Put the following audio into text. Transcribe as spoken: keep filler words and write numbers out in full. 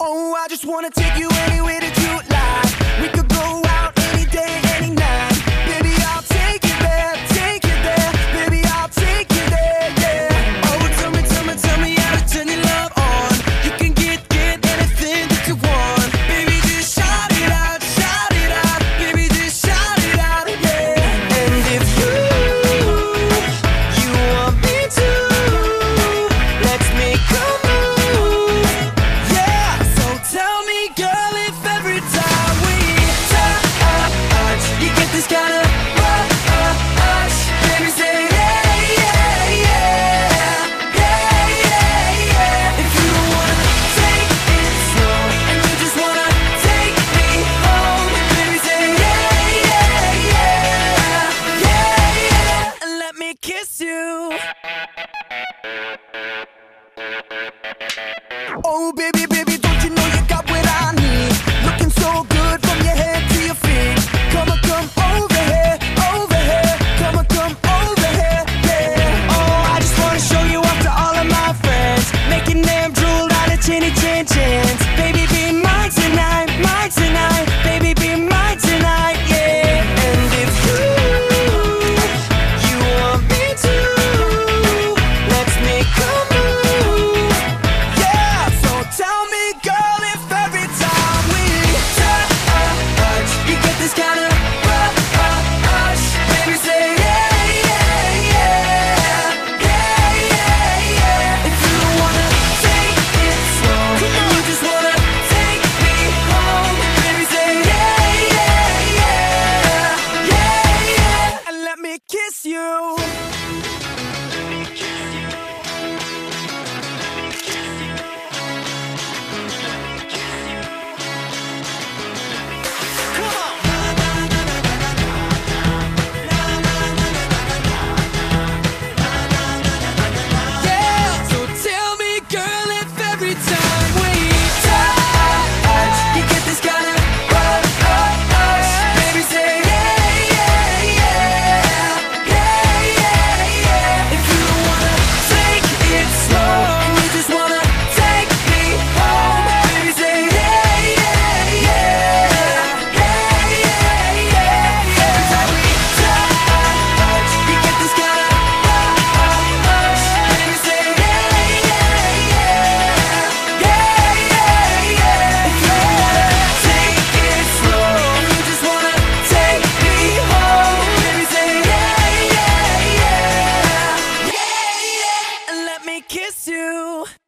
Oh, I just wanna take you anywhere that you like. We could go out any day, any night. Baby, I'll take you there, take you there. Baby, I'll take you there, yeah. Oh, tell me, tell me, tell me how to turn your love on. You can get, get anything that you want. Baby, just shout it out, shout it out. Baby, just shout it out, yeah. And if you, you want me to, let's make a move, yeah. So tell me, girl, if every time we touch, you get this kind of rush. Baby, say yeah, yeah, yeah, yeah, yeah, yeah. If you don't wanna take it slow and you just wanna take me home, baby, say yeah, yeah, yeah, yeah, yeah. And let me kiss you. Oh, baby, baby, don't you know you got what I need? Looking so good from your head to your feet. Come on, come over here, over here. Come on, come over here, yeah. Oh, I just wanna show you off to all of my friends, making them drool out of chinny chin chins. Baby, be mine tonight, mine tonight. Baby, be mine tonight, yeah. And if you, you want me to, let's make a move, yeah. So tell me, girl, if every time we touch, you get this kind of rush. Baby, say yeah, yeah, yeah, yeah, yeah, yeah. If you don't wanna take it slow and you just wanna take me home, baby, say yeah, yeah, yeah, yeah, yeah. And let me kiss you. Yeah, so tell me, girl, if every time we touch, you get this kind of rush. Baby, say yeah, yeah, yeah, yeah, yeah, yeah. If you don't wanna take it slow and you just wanna take me home, baby, say yeah, yeah, yeah, yeah, yeah, yeah. Every time we touch, you get this kind of rush. Baby, say yeah, yeah, yeah, yeah, yeah, yeah. If you wanna take it slow and you just wanna take me home, baby, say yeah, yeah, yeah, yeah, yeah. And let me kiss you.